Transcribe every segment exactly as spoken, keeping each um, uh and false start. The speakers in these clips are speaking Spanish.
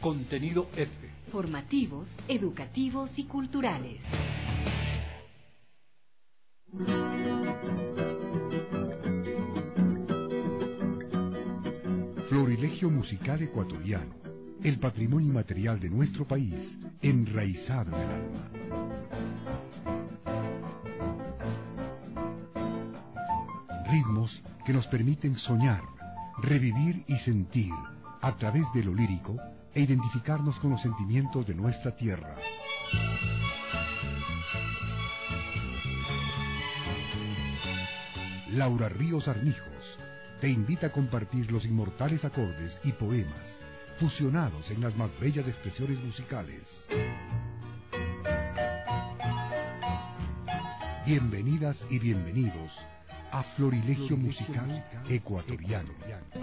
Contenido F. Formativos, educativos y culturales. Florilegio musical ecuatoriano, el patrimonio inmaterial de nuestro país, enraizado en el alma. Ritmos que nos permiten soñar, revivir y sentir a través de lo lírico e identificarnos con los sentimientos de nuestra tierra. Laura Ríos Armijos te invita a compartir los inmortales acordes y poemas fusionados en las más bellas expresiones musicales. Bienvenidas y bienvenidos a Florilegio Musical Ecuatoriano.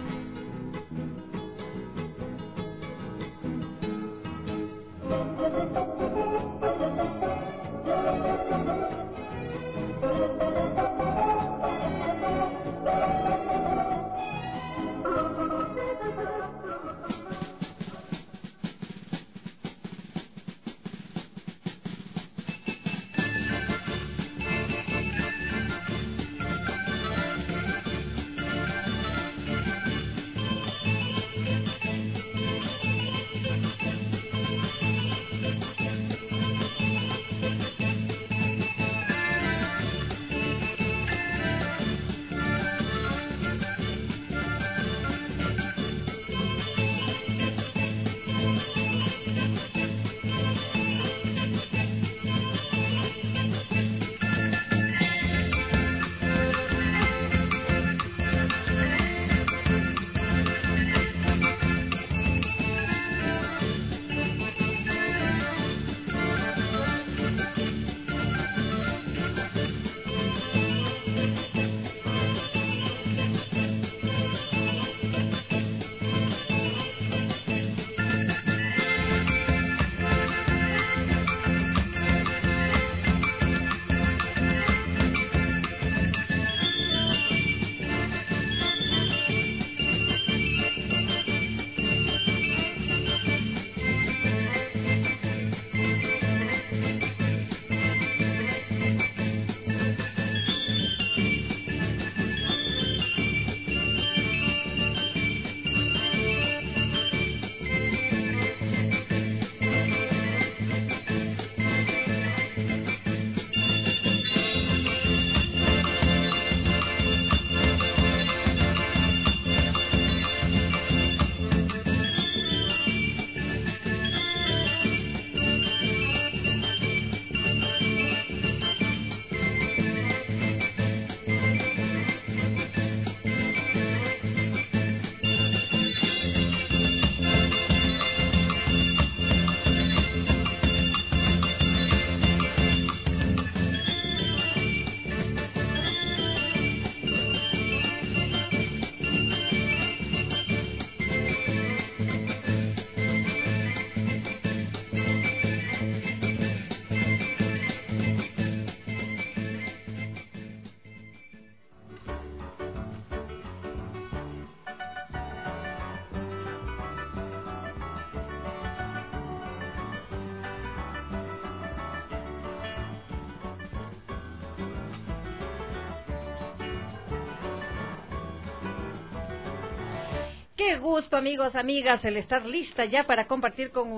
Qué gusto, amigos, amigas, el estar lista ya para compartir con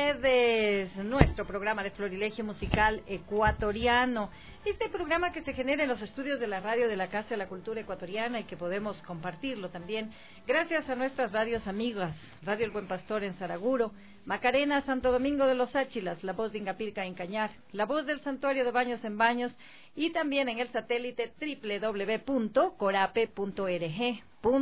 ustedes nuestro programa de Florilegio Musical Ecuatoriano. Este programa que se genera en los estudios de la radio de la Casa de la Cultura Ecuatoriana y que podemos compartirlo también gracias a nuestras radios amigas, Radio El Buen Pastor en Saraguro, Macarena, Santo Domingo de los Áchilas, La Voz de Ingapirca en Cañar, La Voz del Santuario de Baños en Baños y también en el satélite doble u doble u doble u punto corape punto org.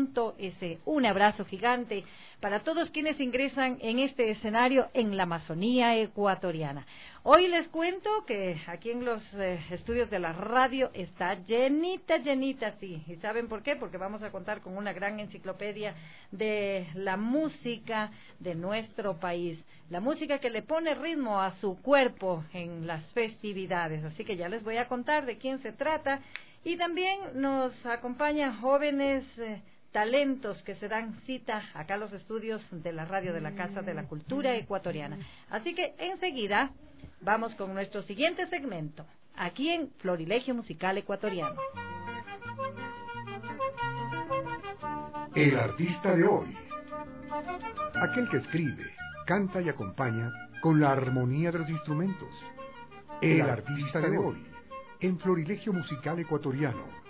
S. Un abrazo gigante para todos quienes ingresan en este escenario en la Amazonía ecuatoriana. Hoy les cuento que aquí en los eh, estudios de la radio está llenita, llenita, sí. ¿Y saben por qué? Porque vamos a contar con una gran enciclopedia de la música de nuestro país. La música que le pone ritmo a su cuerpo en las festividades. Así que ya les voy a contar de quién se trata. Y también nos acompañan jóvenes eh, talentos que se dan cita acá a los estudios de la radio de la Casa de la Cultura Ecuatoriana. Así que enseguida vamos con nuestro siguiente segmento, aquí en Florilegio Musical Ecuatoriano. El artista de hoy. Aquel que escribe, canta y acompaña con la armonía de los instrumentos. El artista de hoy, en Florilegio Musical Ecuatoriano.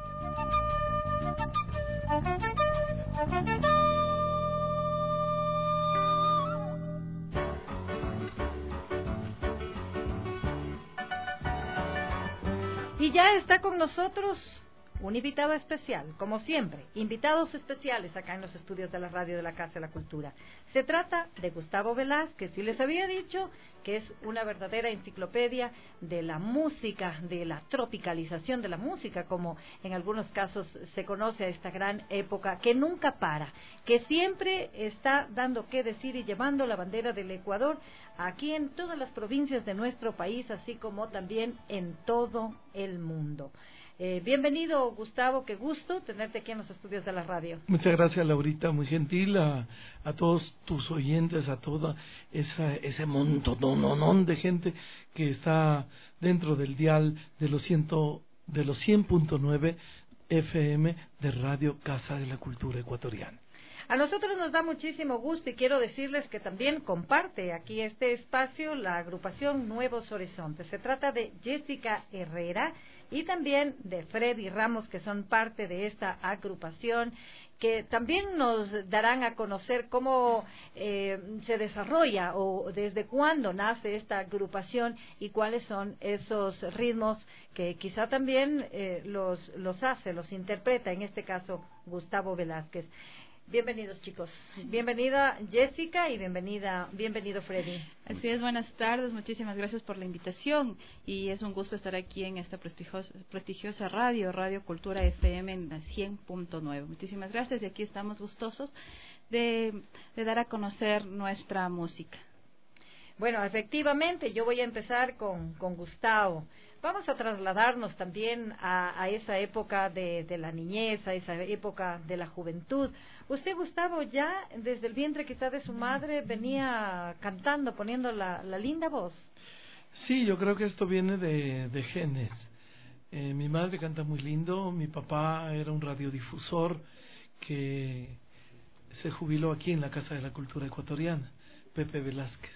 Y ya está con nosotros un invitado especial, como siempre, invitados especiales acá en los estudios de la radio de la Casa de la Cultura. Se trata de Gustavo Velázquez, y les había dicho que es una verdadera enciclopedia de la música, de la tropicalización de la música, como en algunos casos se conoce a esta gran época, que nunca para, que siempre está dando qué decir y llevando la bandera del Ecuador aquí en todas las provincias de nuestro país, así como también en todo el mundo. Eh, bienvenido, Gustavo, qué gusto tenerte aquí en los estudios de la radio. Muchas gracias, Laurita, muy gentil, a, a todos tus oyentes, a toda esa, ese montononón de gente que está dentro del dial de los, ciento, de los cien punto nueve F M de Radio Casa de la Cultura Ecuatoriana. A nosotros nos da muchísimo gusto y quiero decirles que también comparte aquí este espacio la agrupación Nuevos Horizontes. Se trata de Jessica Herrera y también de Freddy Ramos, que son parte de esta agrupación, que también nos darán a conocer cómo eh, se desarrolla o desde cuándo nace esta agrupación y cuáles son esos ritmos que quizá también eh, los, los hace, los interpreta, en este caso Gustavo Velázquez. Bienvenidos, chicos. Bienvenida Jessica y bienvenida, bienvenido Freddy. Así es, buenas tardes, muchísimas gracias por la invitación y es un gusto estar aquí en esta prestigiosa, prestigiosa radio, Radio Cultura F M en la cien punto nueve. Muchísimas gracias y aquí estamos gustosos de, de dar a conocer nuestra música. Bueno, efectivamente, yo voy a empezar con, con Gustavo. Vamos a trasladarnos también a, a esa época de, de la niñez, a esa época de la juventud. Usted, Gustavo, ya desde el vientre quizá de su madre venía cantando, poniendo la, la linda voz. Sí, yo creo que esto viene de, de genes. Eh, mi madre canta muy lindo, mi papá era un radiodifusor que se jubiló aquí en la Casa de la Cultura Ecuatoriana, Pepe Velázquez.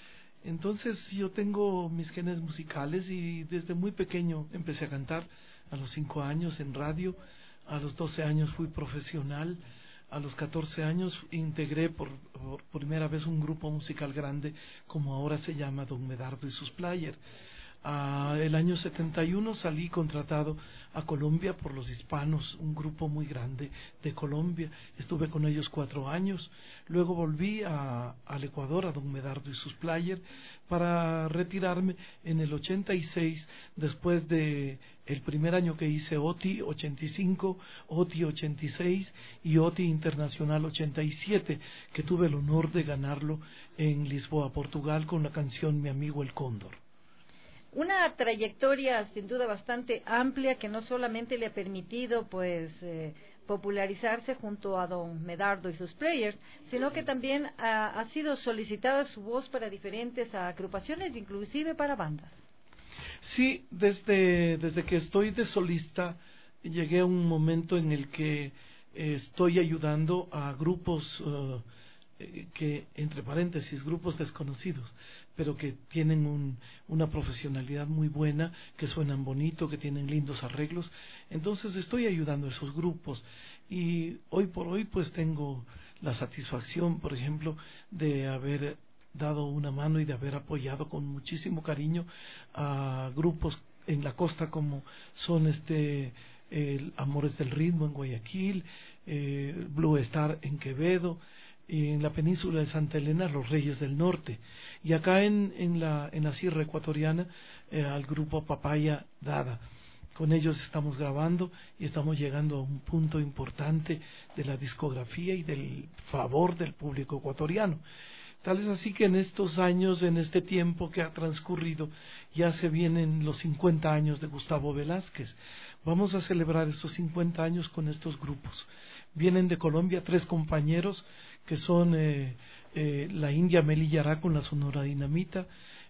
Entonces yo tengo mis genes musicales y desde muy pequeño empecé a cantar, a los cinco años en radio, a los doce años fui profesional, a los catorce años integré por, por primera vez un grupo musical grande como ahora se llama Don Medardo y sus Players. Uh, el año setenta y uno salí contratado a Colombia por los Hispanos, un grupo muy grande de Colombia. Estuve con ellos cuatro años. Luego volví a, al Ecuador, a Don Medardo y sus Players, para retirarme en el ochenta y seis, después de el primer año que hice O T I ochenta y cinco, O T I ochenta y seis y O T I Internacional ochenta y siete, que tuve el honor de ganarlo en Lisboa, Portugal, con la canción Mi Amigo el Cóndor. Una trayectoria sin duda bastante amplia que no solamente le ha permitido pues eh, popularizarse junto a Don Medardo y sus Players, sino que también ha, ha sido solicitada su voz para diferentes agrupaciones, inclusive para bandas. Sí, desde, desde que estoy de solista llegué a un momento en el que eh, estoy ayudando a grupos uh, que, entre paréntesis, grupos desconocidos, pero que tienen un, una profesionalidad muy buena, que suenan bonito, que tienen lindos arreglos. Entonces estoy ayudando a esos grupos y hoy por hoy pues tengo la satisfacción, por ejemplo, de haber dado una mano y de haber apoyado con muchísimo cariño a grupos en la costa como son este el Amores del Ritmo en Guayaquil, eh, Blue Star en Quevedo, y en la península de Santa Elena Los Reyes del Norte, y acá en, en, la, en la Sierra Ecuatoriana eh, al grupo Papaya Dada. Con ellos estamos grabando y estamos llegando a un punto importante de la discografía y del favor del público ecuatoriano. Tal es así que en estos años, en este tiempo que ha transcurrido, ya se vienen los cincuenta años de Gustavo Velázquez. Vamos a celebrar estos cincuenta años con estos grupos. Vienen de Colombia tres compañeros que son eh, eh, la India Meli Yará con la Sonora Dinamita,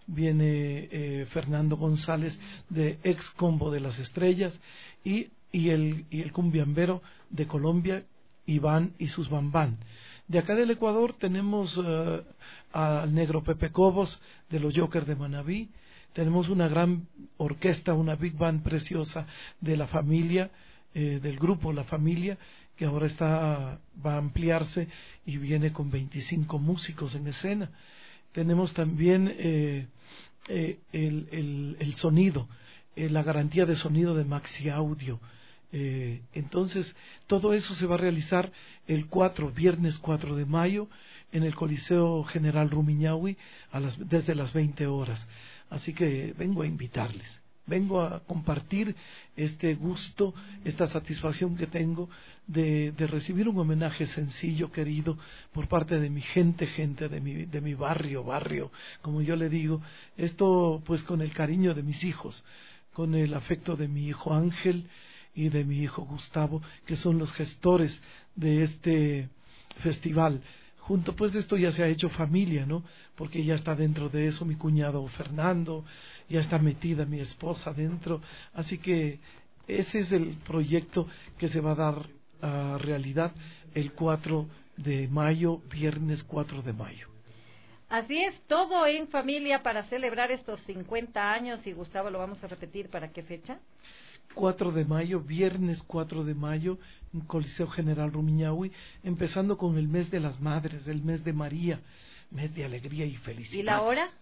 viene eh, Fernando González de Ex Combo de las Estrellas y, y, el, y el cumbiambero de Colombia, Iván y sus Bambán. De acá del Ecuador tenemos uh, al negro Pepe Cobos de los Jokers de Manabí, tenemos una gran orquesta, una big band preciosa de la familia, eh, del grupo La Familia, que ahora está, va a ampliarse y viene con veinticinco músicos en escena. Tenemos también eh, eh, el, el, el sonido, eh, la garantía de sonido de Maxi Audio. Eh, entonces, todo eso se va a realizar el cuatro, viernes cuatro de mayo, en el Coliseo General Rumiñahui, a las, desde las veinte horas. Así que vengo a invitarles, vengo a compartir este gusto, esta satisfacción que tengo de, de recibir un homenaje sencillo, querido, por parte de mi gente, gente de mi, de mi barrio, barrio, como yo le digo, esto pues con el cariño de mis hijos, con el afecto de mi hijo Ángel y de mi hijo Gustavo, que son los gestores de este festival. Junto pues de esto ya se ha hecho familia, ¿no? Porque ya está dentro de eso mi cuñado Fernando, ya está metida mi esposa dentro, así que ese es el proyecto que se va a dar a realidad el cuatro de mayo, viernes cuatro de mayo. Así es, todo en familia para celebrar estos cincuenta años, y Gustavo, lo vamos a repetir, ¿para qué fecha? cuatro de mayo, viernes cuatro de mayo, en Coliseo General Rumiñahui, empezando con el mes de las madres, el mes de María, mes de alegría y felicidad. ¿Y la hora?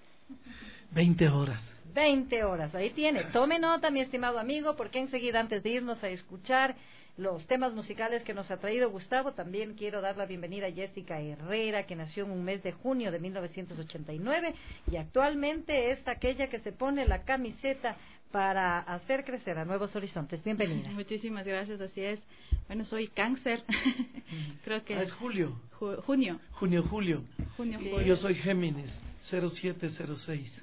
veinte horas. veinte horas, ahí tiene. Tome nota, mi estimado amigo, porque enseguida, antes de irnos a escuchar los temas musicales que nos ha traído Gustavo, también quiero dar la bienvenida a Jessica Herrera, que nació en un mes de junio de mil novecientos ochenta y nueve y actualmente es aquella que se pone la camiseta para hacer crecer a nuevos horizontes. Bienvenida. Muchísimas gracias, así es. Bueno, soy cáncer. Creo que ah, es julio. Ju junio. Junio, julio. Junio, julio. Yo soy Géminis, cero siete cero seis.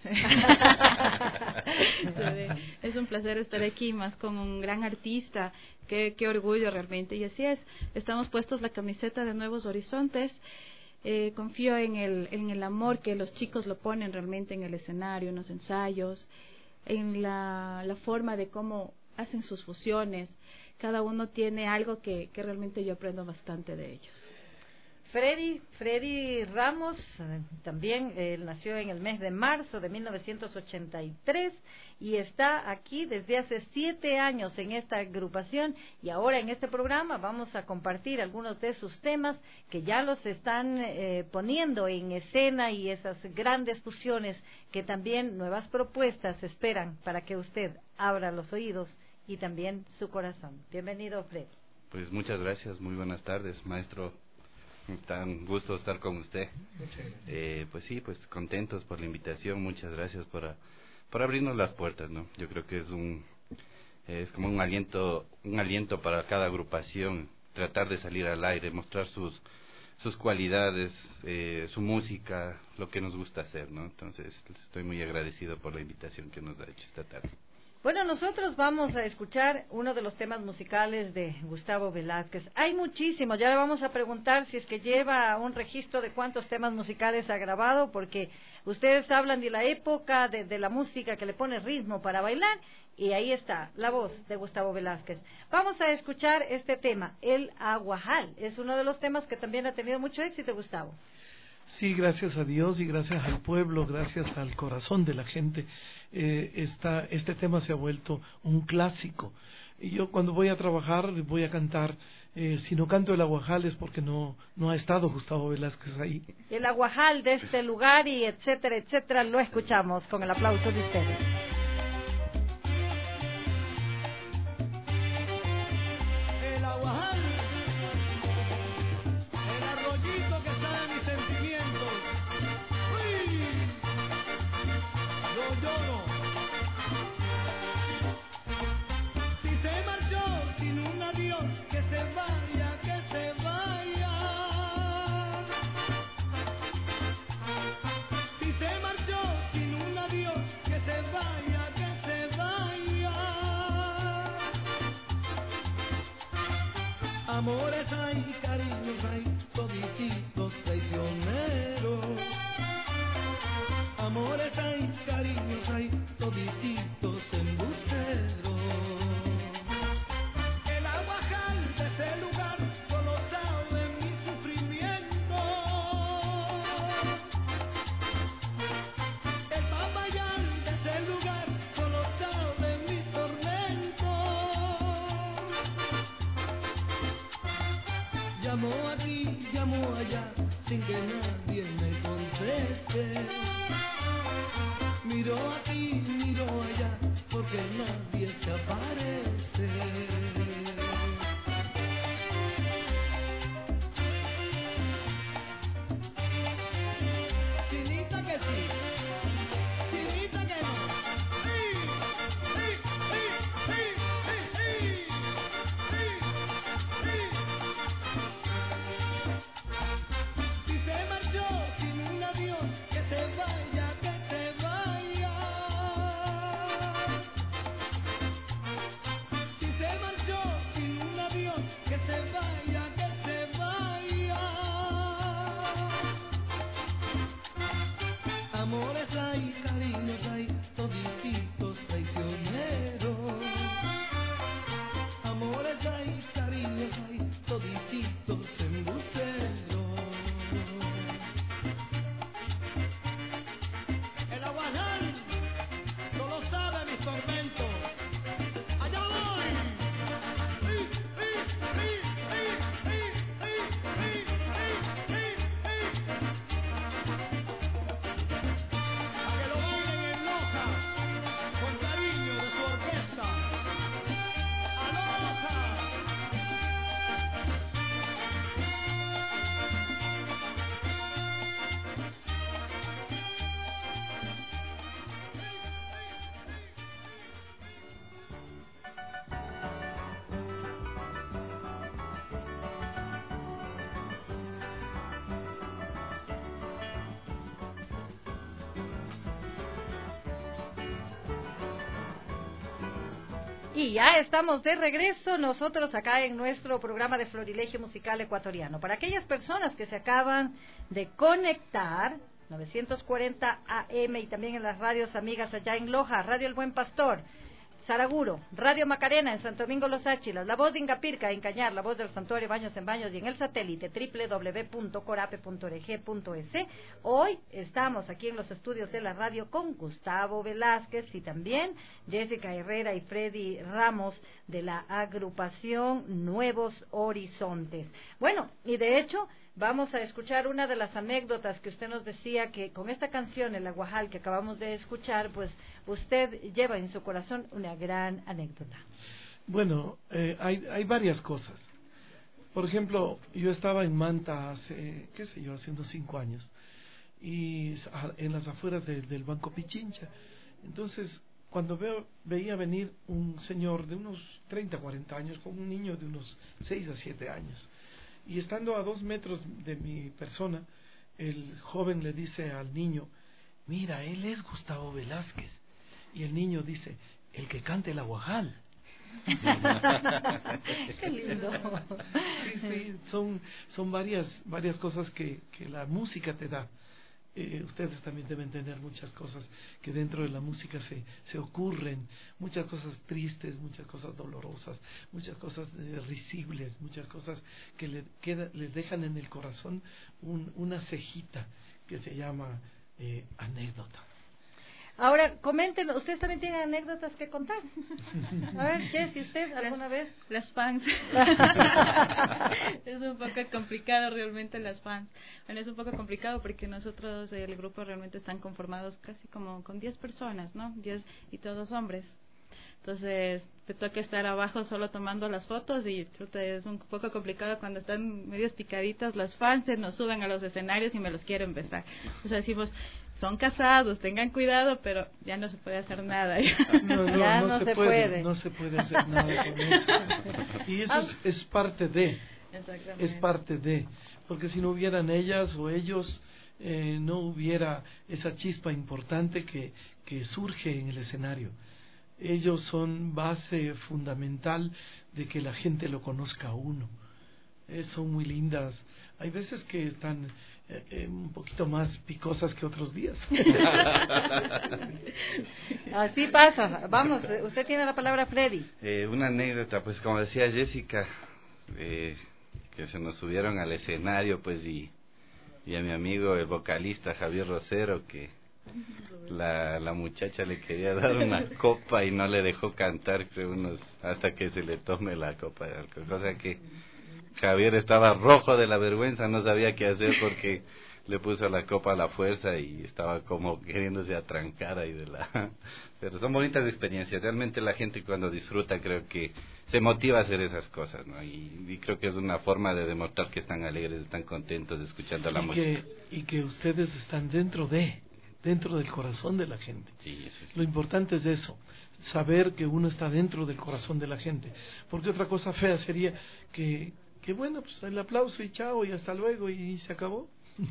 Es un placer estar aquí, más con un gran artista. Qué, qué orgullo realmente. Y así es, estamos puestos la camiseta de Nuevos Horizontes. Eh, confío en el, en el amor que los chicos lo ponen realmente en el escenario, en los ensayos, en la, la forma de cómo hacen sus fusiones. Cada uno tiene algo que, que realmente yo aprendo bastante de ellos. Freddy, Freddy Ramos, eh, también él nació en el mes de marzo de mil novecientos ochenta y tres y está aquí desde hace siete años en esta agrupación, y ahora en este programa vamos a compartir algunos de sus temas que ya los están eh, poniendo en escena, y esas grandes fusiones que también nuevas propuestas esperan para que usted abra los oídos y también su corazón. Bienvenido, Freddy. Pues muchas gracias, muy buenas tardes, maestro. Tan gusto estar con usted. Eh, pues sí, pues contentos por la invitación. Muchas gracias por, por abrirnos las puertas, ¿no? Yo creo que es un es como un aliento un aliento para cada agrupación, tratar de salir al aire, mostrar sus sus cualidades, eh, su música, lo que nos gusta hacer, ¿no? Entonces estoy muy agradecido por la invitación que nos ha hecho esta tarde. Bueno, nosotros vamos a escuchar uno de los temas musicales de Gustavo Velázquez. Hay muchísimos, ya le vamos a preguntar si es que lleva un registro de cuántos temas musicales ha grabado, porque ustedes hablan de la época, de, de la música que le pone ritmo para bailar, y ahí está, la voz de Gustavo Velázquez. Vamos a escuchar este tema, El Aguajal. Es uno de los temas que también ha tenido mucho éxito, Gustavo. Sí, gracias a Dios y gracias al pueblo, gracias al corazón de la gente, eh, esta, este tema se ha vuelto un clásico. Y yo cuando voy a trabajar voy a cantar, eh, si no canto el Aguajal es porque no, no ha estado Gustavo Velázquez ahí. El Aguajal de este lugar y etcétera, etcétera, lo escuchamos con el aplauso de ustedes. El Aguajal. Amores hay, cariños hay, todititos traicioneros. Amores hay, cariños hay, todititos embusteros. El aguajal de ese lugar solo sabe mi sufrimiento. El papayán de ese lugar solo sabe mis tormentos. Llamó aquí, llamó allá, sin que nadie me conteste. Miró aquí, miró allá, porque nadie se aparece. Chinita que sí, chinita que no. Sí, sí, sí, sí, sí, sí, sí, sí. Si se marchó sin un adiós, que se vaya, que se vaya. Si se marchó sin un adiós, que se vaya, que se vaya. Amores hay, cariños hay, todititos traicioneros. Amores hay, cariños hay, todititos embusteros. El aguajal solo sabe mis tormentos. Allá voy. Sí, sí, sí, sí, sí, sí, sí, sí, sí, sí. A que lo bailen en Loja, con cariño de su orquesta. ¡Aloha! Y ya estamos de regreso nosotros acá en nuestro programa de Florilegio Musical Ecuatoriano. Para aquellas personas que se acaban de conectar, novecientos cuarenta A M y también en las radios amigas allá en Loja, Radio El Buen Pastor, Saraguro, Radio Macarena en Santo Domingo Los Áchilas, La Voz de Ingapirca en Cañar, La Voz del Santuario Baños en Baños y en el satélite doble u doble u doble u punto corape punto org punto es. Hoy estamos aquí en los estudios de la radio con Gustavo Velázquez y también Jessica Herrera y Freddy Ramos de la agrupación Nuevos Horizontes. Bueno, y de hecho vamos a escuchar una de las anécdotas que usted nos decía, que con esta canción, El Aguajal, que acabamos de escuchar, pues usted lleva en su corazón una gran anécdota. Bueno, eh, hay, hay varias cosas. Por ejemplo, yo estaba en Manta hace, qué sé yo, hace unos cinco años, y en las afueras de, del Banco Pichincha. Entonces, cuando veo, veía venir un señor de unos treinta, cuarenta años con un niño de unos seis a siete años. Y estando a dos metros de mi persona, el joven le dice al niño, mira, él es Gustavo Velázquez. Y el niño dice, el que canta el aguajal. Qué lindo. Sí, sí, son, son varias, varias cosas que, que la música te da. Eh, ustedes también deben tener muchas cosas que dentro de la música se, se ocurren, muchas cosas tristes, muchas cosas dolorosas, muchas cosas eh, risibles, muchas cosas que le queda, les dejan en el corazón un, una cejita que se llama eh, anécdota. Ahora, comenten, ¿ustedes también tienen anécdotas que contar? A ver, Jessy, ¿usted alguna vez? Las fans. Es un poco complicado realmente las fans. Bueno, es un poco complicado porque nosotros, el grupo realmente están conformados casi como con diez personas, ¿no? diez y todos hombres. Entonces, te toca estar abajo solo tomando las fotos y chuta, es un poco complicado cuando están medios picaditas las fans, nos suben a los escenarios y me los quieren besar. O sea, decimos, son casados, tengan cuidado, pero ya no se puede hacer nada. No, no, ya no, no se, se puede, puede. no se puede hacer nada con eso. Y eso es, es parte de, es parte de, porque si no hubieran ellas o ellos, eh, no hubiera esa chispa importante que, que surge en el escenario. Ellos son base fundamental de que la gente lo conozca a uno. eh, son muy lindas. Hay veces que están eh, eh, un poquito más picosas que otros días. Así pasa. Vamos, usted tiene la palabra, Freddy. Eh, una anécdota, pues como decía Jessica, eh, que se nos subieron al escenario, pues y, y a mi amigo el vocalista Javier Rosero, que la, la muchacha le quería dar una copa y no le dejó cantar, creo, unos, hasta que se le tome la copa de alcohol, cosa que Javier estaba rojo de la vergüenza, no sabía qué hacer porque le puso la copa a la fuerza y estaba como queriéndose atrancar ahí de la... Pero son bonitas experiencias, realmente la gente cuando disfruta creo que se motiva a hacer esas cosas, ¿no? Y, y creo que es una forma de demostrar que están alegres, están contentos escuchando la y música. Que, y que ustedes están dentro de, dentro del corazón de la gente. Sí, eso sí. Lo importante es eso, saber que uno está dentro del corazón de la gente. Porque otra cosa fea sería que... que bueno, pues el aplauso y chao y hasta luego y se acabó.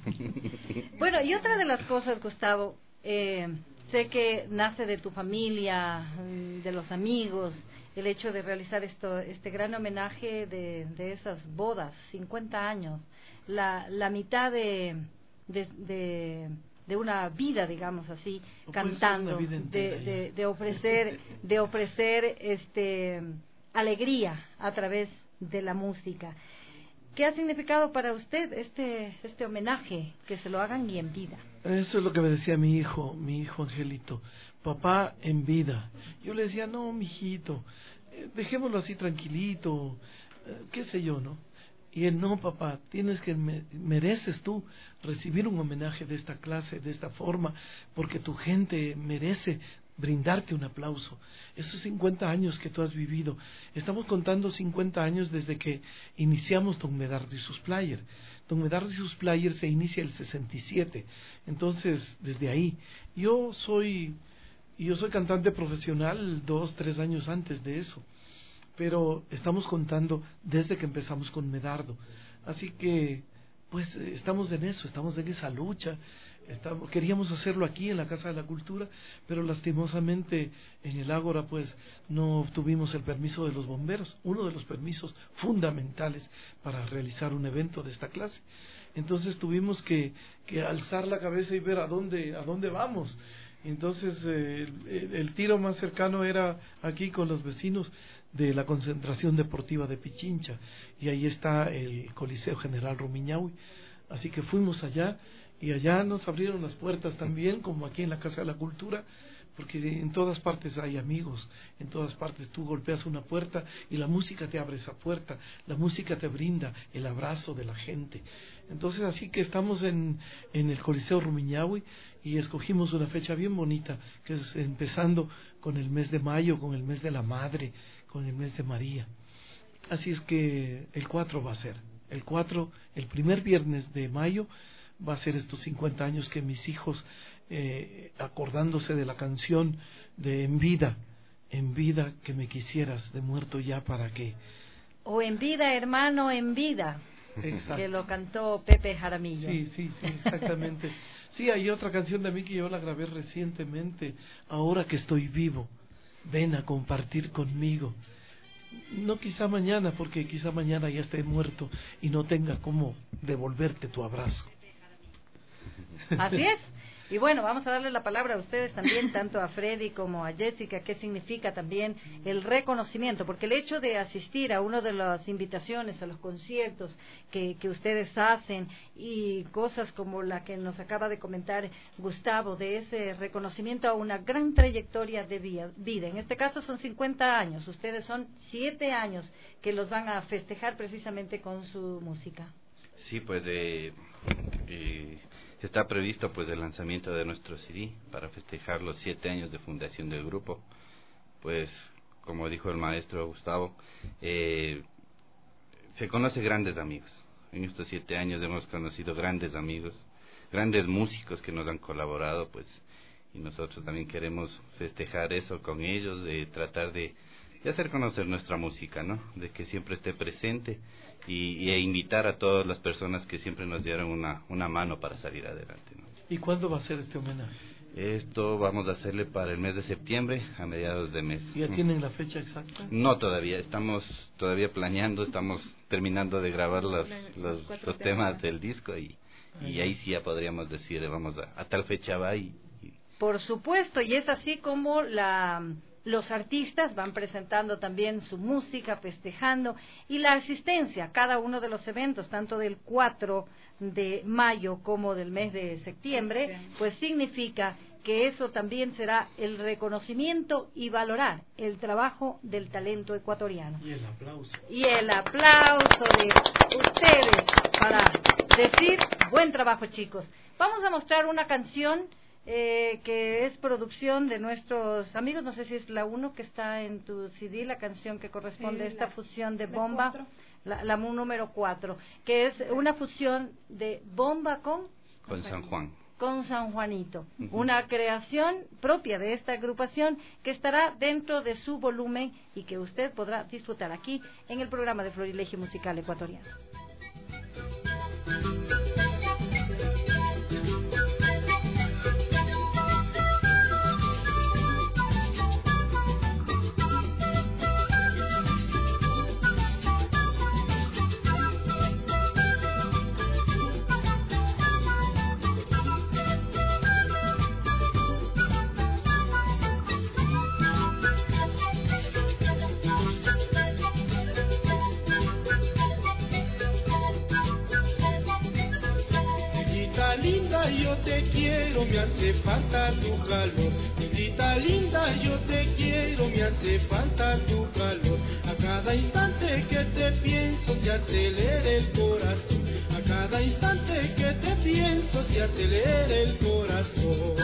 Bueno, y otra de las cosas, Gustavo, eh, sé que nace de tu familia, de los amigos, el hecho de realizar esto, este gran homenaje de, de esas bodas, cincuenta años, la, la mitad de, de, de, de una vida, digamos así, No cantando, puede ser una vida de, entera de, ya. de ofrecer, de ofrecer este alegría a través de la música. ¿Qué ha significado para usted este este homenaje, que se lo hagan y en vida? Eso es lo que me decía mi hijo, mi hijo Angelito, papá en vida. Yo le decía, no, mijito, eh, dejémoslo así tranquilito, eh, qué sé yo, ¿no? Y él, no, papá, tienes que, me, mereces tú recibir un homenaje de esta clase, de esta forma, porque tu gente merece brindarte un aplauso. Esos cincuenta años que tú has vivido, estamos contando cincuenta años desde que iniciamos Don Medardo y sus Players. Don Medardo y sus Players se inicia el sesenta y siete, entonces desde ahí. Yo soy, yo soy cantante profesional dos, tres años antes de eso, pero estamos contando desde que empezamos con Medardo. Así que, pues estamos en eso, estamos en esa lucha. Estamos, queríamos hacerlo aquí en la Casa de la Cultura, pero lastimosamente en el Ágora pues no obtuvimos el permiso de los bomberos, uno de los permisos fundamentales para realizar un evento de esta clase. Entonces tuvimos que, que alzar la cabeza y ver a dónde, a dónde vamos. Entonces eh, el, el tiro más cercano era aquí con los vecinos de la concentración deportiva de Pichincha, y ahí está el Coliseo General Rumiñahui. Así que fuimos allá, y allá nos abrieron las puertas también, como aquí en la Casa de la Cultura, porque en todas partes hay amigos, en todas partes tú golpeas una puerta y la música te abre esa puerta, la música te brinda el abrazo de la gente. Entonces así que estamos en, en el Coliseo Rumiñahui y escogimos una fecha bien bonita, que es empezando con el mes de mayo, con el mes de la Madre, con el mes de María. Así es que el cuatro va a ser, el cuatro, el primer viernes de mayo, va a ser estos cincuenta años que mis hijos, eh, acordándose de la canción de En vida, en vida que me quisieras, de muerto ya para qué. O En vida, hermano, en vida. Exacto. Que lo cantó Pepe Jaramillo. Sí, sí, sí, exactamente. Sí, hay otra canción de mí que yo la grabé recientemente, Ahora que estoy vivo, ven a compartir conmigo. No quizá mañana, porque quizá mañana ya esté muerto y no tenga cómo devolverte tu abrazo. Así es. Y bueno, vamos a darle la palabra a ustedes también, tanto a Freddy como a Jessica, qué significa también el reconocimiento, porque el hecho de asistir a una de las invitaciones, a los conciertos que, que ustedes hacen, y cosas como la que nos acaba de comentar Gustavo, de ese reconocimiento a una gran trayectoria de vida, en este caso son cincuenta años, ustedes son siete años que los van a festejar precisamente con su música. Sí, pues eh, eh, está previsto pues el lanzamiento de nuestro C D para festejar los siete años de fundación del grupo. Pues como dijo el maestro Gustavo, eh, se conoce grandes amigos. En estos siete años hemos conocido grandes amigos, grandes músicos que nos han colaborado, pues, y nosotros también queremos festejar eso con ellos, de tratar de, de hacer conocer nuestra música, ¿no? De que siempre esté presente. Y, y e invitar a todas las personas que siempre nos dieron una, una mano para salir adelante, ¿no? ¿Y cuándo va a ser este homenaje? Esto vamos a hacerle para el mes de septiembre, a mediados de mes. ¿Ya tienen la fecha exacta? No, todavía, estamos todavía planeando, estamos terminando de grabar los, los, los, los temas del disco y, y ahí sí ya podríamos decir, vamos a, a tal fecha va y, y... Por supuesto, y es así como la... los artistas van presentando también su música, festejando, y la asistencia a cada uno de los eventos, tanto del cuatro de mayo como del mes de septiembre, pues significa que eso también será el reconocimiento y valorar el trabajo del talento ecuatoriano. Y el aplauso. Y el aplauso de ustedes para decir, buen trabajo, chicos. Vamos a mostrar una canción Eh, que es producción de nuestros amigos, no sé si es la uno que está en tu C D, la canción que corresponde sí, a esta la, fusión de Bomba, la, la número cuatro, que es una fusión de Bomba con... Con San Juan. Con San Juanito, uh-huh. Una creación propia de esta agrupación que estará dentro de su volumen y que usted podrá disfrutar aquí en el programa de Florilegio Musical Ecuatoriano. Linda, yo te quiero, me hace falta tu calor. Negrita linda, yo te quiero, me hace falta tu calor. A cada instante que te pienso se acelera el corazón. A cada instante que te pienso se acelera el corazón.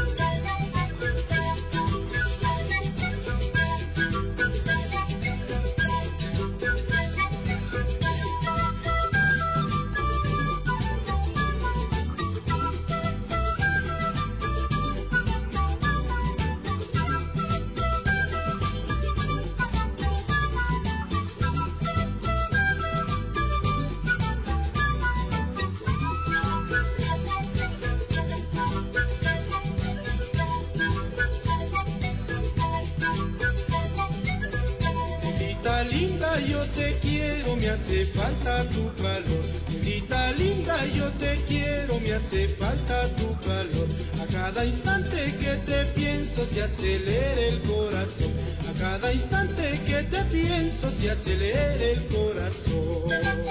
Linda, yo te quiero, me hace falta tu calor. Negrita linda, yo te quiero, me hace falta tu calor. A cada instante que te pienso se acelera el corazón. A cada instante que te pienso se acelera el corazón.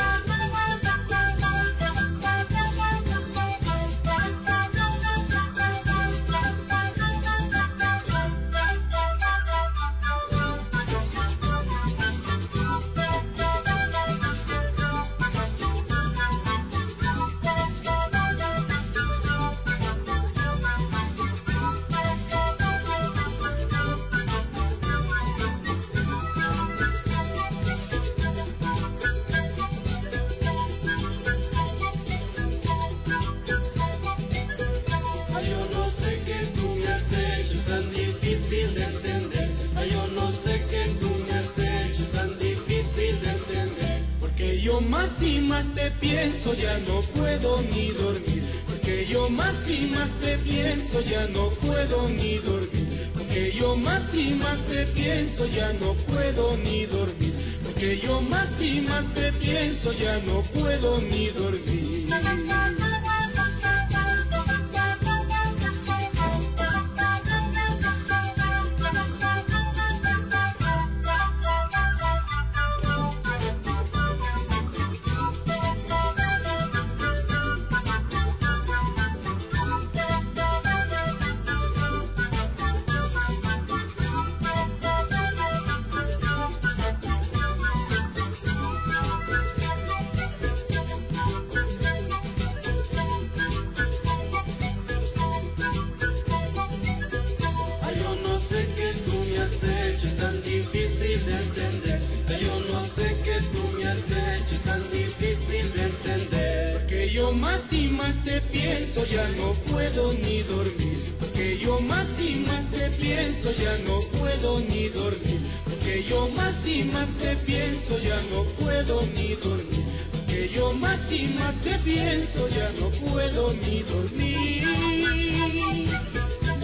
Yo más y más te pienso, ya no puedo ni dormir. Porque yo más y más te pienso, ya no puedo ni dormir. Porque yo más y más te pienso, ya no puedo ni dormir. Porque yo más y más te pienso, ya no puedo ni dormir. Más y más te pienso, ya no puedo ni dormir. Porque yo más y más te pienso, ya no puedo ni dormir. Porque yo más y más te pienso, ya no puedo ni dormir. Porque yo más y más te pienso, ya no puedo ni dormir.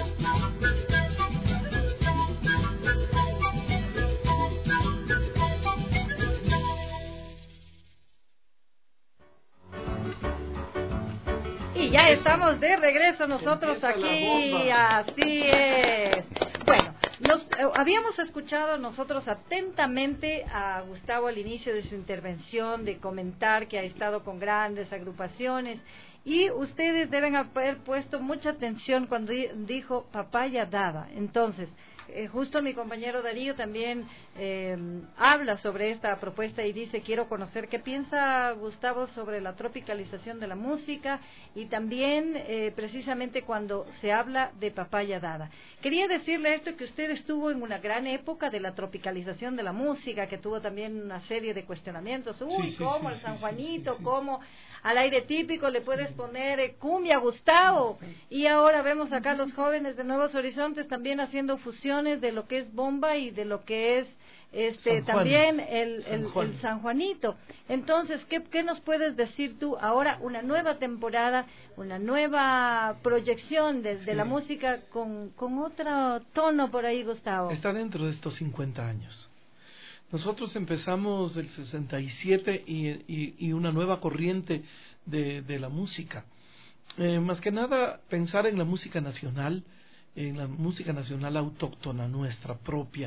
estamos de regreso nosotros Empieza la aquí, bomba. así es. Bueno, nos, eh, habíamos escuchado nosotros atentamente a Gustavo al inicio de su intervención, de comentar que ha estado con grandes agrupaciones, y ustedes deben haber puesto mucha atención cuando di- dijo papaya dada. Entonces, Eh, justo mi compañero Darío también eh, habla sobre esta propuesta y dice, quiero conocer qué piensa Gustavo sobre la tropicalización de la música y también eh, precisamente cuando se habla de papaya dada. Quería decirle esto, que usted estuvo en una gran época de la tropicalización de la música, que tuvo también una serie de cuestionamientos. Uy, Sí, sí, ¿cómo sí, el sí, San sí, Juanito? sí, sí. ¿Cómo al aire típico le puedes poner eh, cumbia, Gustavo? Y ahora vemos acá los jóvenes de Nuevos Horizontes también haciendo fusiones de lo que es bomba y de lo que es este San también Juanes, el, San el, Juan. el San Juanito. Entonces, ¿qué, ¿qué nos puedes decir tú ahora? Una nueva temporada, una nueva proyección de, de Sí. la música con, con otro tono por ahí, Gustavo. Está dentro de estos cincuenta años. Nosotros empezamos el sesenta y siete y, y, y una nueva corriente de, de la música. Eh, más que nada pensar en la música nacional, en la música nacional autóctona nuestra propia,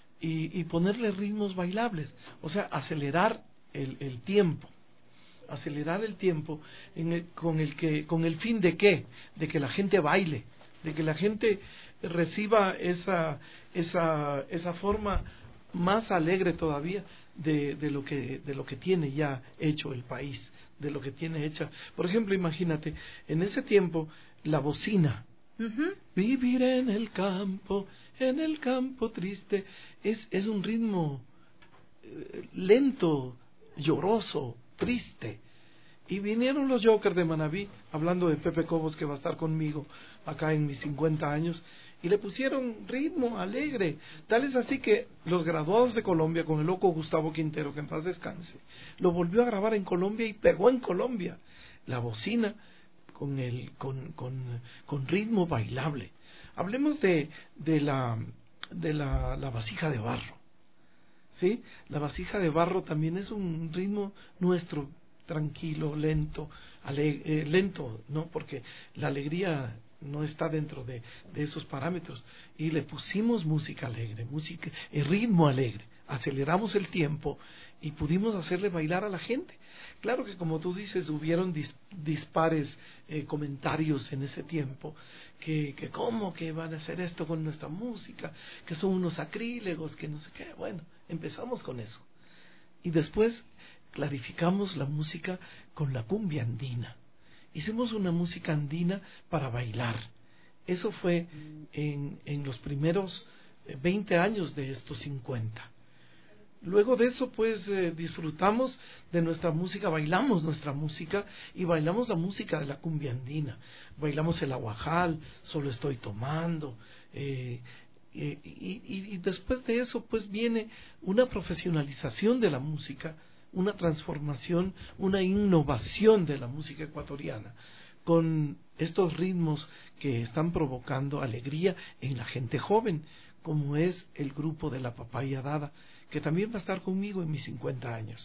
y, y ponerle ritmos bailables, o sea, acelerar el, el tiempo, acelerar el tiempo en el, con el que, con el fin de qué, de que la gente baile, de que la gente reciba esa, esa, esa forma más alegre todavía de, de lo que de lo que tiene ya hecho el país, de lo que tiene hecha. Por ejemplo, imagínate, en ese tiempo la bocina, Ujú. vivir en el campo, en el campo triste, es es un ritmo eh, lento, lloroso, triste. Y vinieron los Jokers de Manabí, hablando de Pepe Cobos, que va a estar conmigo acá en mis cincuenta años, y le pusieron ritmo alegre. Tal es así que los graduados de Colombia, con el loco Gustavo Quintero, que en paz descanse, lo volvió a grabar en Colombia y pegó en Colombia la bocina con el con, con, con ritmo bailable. Hablemos de, de la de la, la vasija de barro. ¿Sí? La vasija de barro también es un ritmo nuestro, tranquilo, lento, ale- eh, lento, ¿no? Porque la alegría no está dentro de, de esos parámetros. Y le pusimos música alegre, música, eh, ritmo alegre, aceleramos el tiempo y pudimos hacerle bailar a la gente. Claro que, como tú dices, hubieron dis, dispares eh, comentarios en ese tiempo, que, que cómo que van a hacer esto con nuestra música, que son unos sacrílegos, que no sé qué. Bueno, empezamos con eso. Y después clarificamos la música con la cumbia andina. Hicimos una música andina para bailar. Eso fue en, en los primeros veinte años de estos cincuenta. Luego de eso, pues, eh, disfrutamos de nuestra música, bailamos nuestra música y bailamos la música de la cumbia andina. Bailamos el aguajal, solo estoy tomando. Eh, eh, y, y, y después de eso, pues, viene una profesionalización de la música, una transformación, una innovación de la música ecuatoriana, con estos ritmos que están provocando alegría en la gente joven, como es el grupo de la Papaya Dada, que también va a estar conmigo en mis cincuenta años.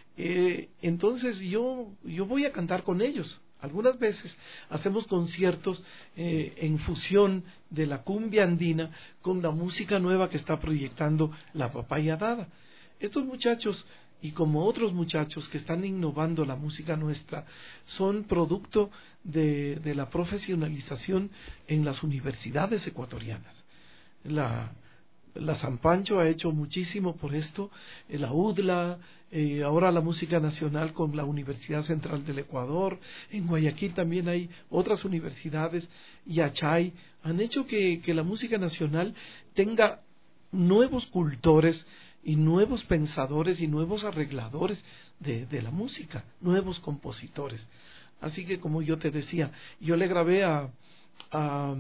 Eh, entonces yo, yo voy a cantar con ellos. Algunas veces hacemos conciertos eh, en fusión de la cumbia andina con la música nueva que está proyectando la Papaya Dada. Estos muchachos, y como otros muchachos que están innovando la música nuestra, son producto de, de la profesionalización en las universidades ecuatorianas. La, la San Pancho ha hecho muchísimo por esto, eh, la U D L A, eh, ahora la música nacional con la Universidad Central del Ecuador, en Guayaquil también hay otras universidades, y Achay, han hecho que, que la música nacional tenga nuevos cultores y nuevos pensadores y nuevos arregladores de, de la música, nuevos compositores. Así que, como yo te decía, yo le grabé a, a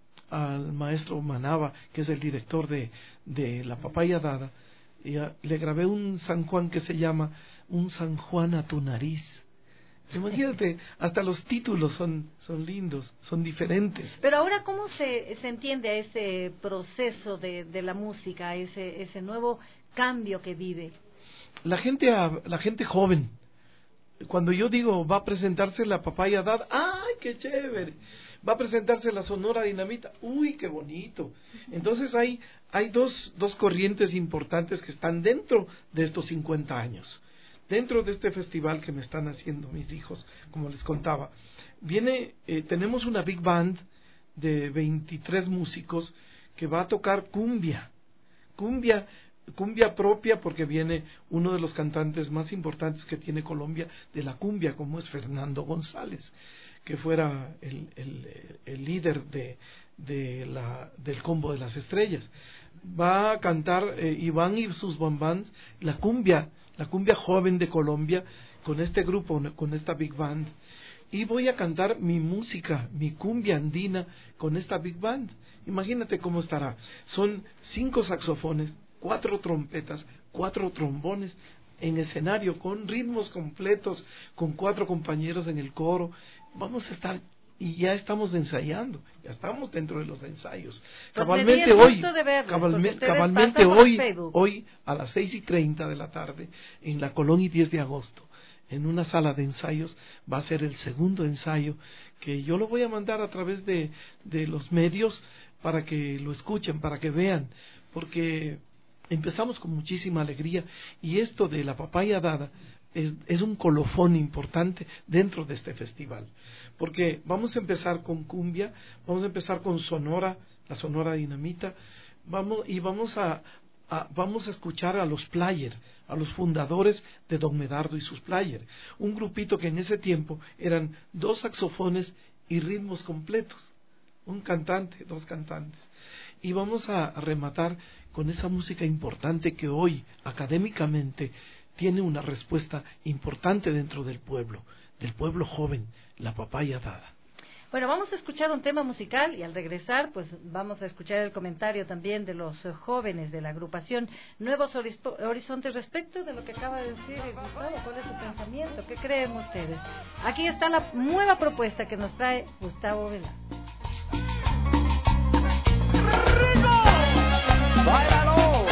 al maestro Manaba, que es el director de, de la Papaya Dada, y a, le grabé un San Juan que se llama Un San Juan a tu nariz. Imagínate, hasta los títulos son, son lindos, son diferentes. Pero ahora, ¿cómo se, se entiende ese proceso de, de la música, ese, ese nuevo cambio que vive? La gente, la gente joven cuando yo digo va a presentarse la Papaya Dada, ¡ay, qué chévere! Va a presentarse la Sonora Dinamita, ¡uy, qué bonito! Entonces hay, hay dos, dos corrientes importantes que están dentro de estos cincuenta años. Dentro de este festival que me están haciendo mis hijos, como les contaba, viene, eh, tenemos una big band de veintitrés músicos que va a tocar cumbia, cumbia, cumbia propia, porque viene uno de los cantantes más importantes que tiene Colombia de la cumbia, como es Fernando González, que fuera el, el, el líder de, de la, del Combo de las Estrellas. Va a cantar eh, Iván y sus bambands, la cumbia, la cumbia joven de Colombia, con este grupo, con esta big band. Y voy a cantar mi música, mi cumbia andina, con esta big band. Imagínate cómo estará. Son cinco saxofones, cuatro trompetas, cuatro trombones en escenario, con ritmos completos, con cuatro compañeros en el coro. Vamos a estar, y ya estamos ensayando, ya estamos dentro de los ensayos. Pues cabalmente hoy, verlos, cabalme, cabalmente hoy, hoy a las seis y treinta de la tarde, en la Colón y diez de agosto, en una sala de ensayos, va a ser el segundo ensayo, que yo lo voy a mandar a través de, de los medios para que lo escuchen, para que vean, porque empezamos con muchísima alegría, y esto de la Papaya Dada es, es un colofón importante dentro de este festival, porque vamos a empezar con cumbia, vamos a empezar con Sonora, la Sonora Dinamita, vamos y vamos a, a vamos a escuchar a los Player, a los fundadores de Don Medardo y sus Player, un grupito que en ese tiempo eran dos saxofones y ritmos completos, un cantante, dos cantantes, y vamos a rematar con esa música importante que hoy académicamente tiene una respuesta importante dentro del pueblo, del pueblo joven, la Papaya Dada. Bueno, vamos a escuchar un tema musical y al regresar, pues vamos a escuchar el comentario también de los jóvenes de la agrupación Nuevos Horizontes respecto de lo que acaba de decir Gustavo. ¿Cuál es su pensamiento? ¿Qué creen ustedes? Aquí está la nueva propuesta que nos trae Gustavo Velasco. ¡Báilalo!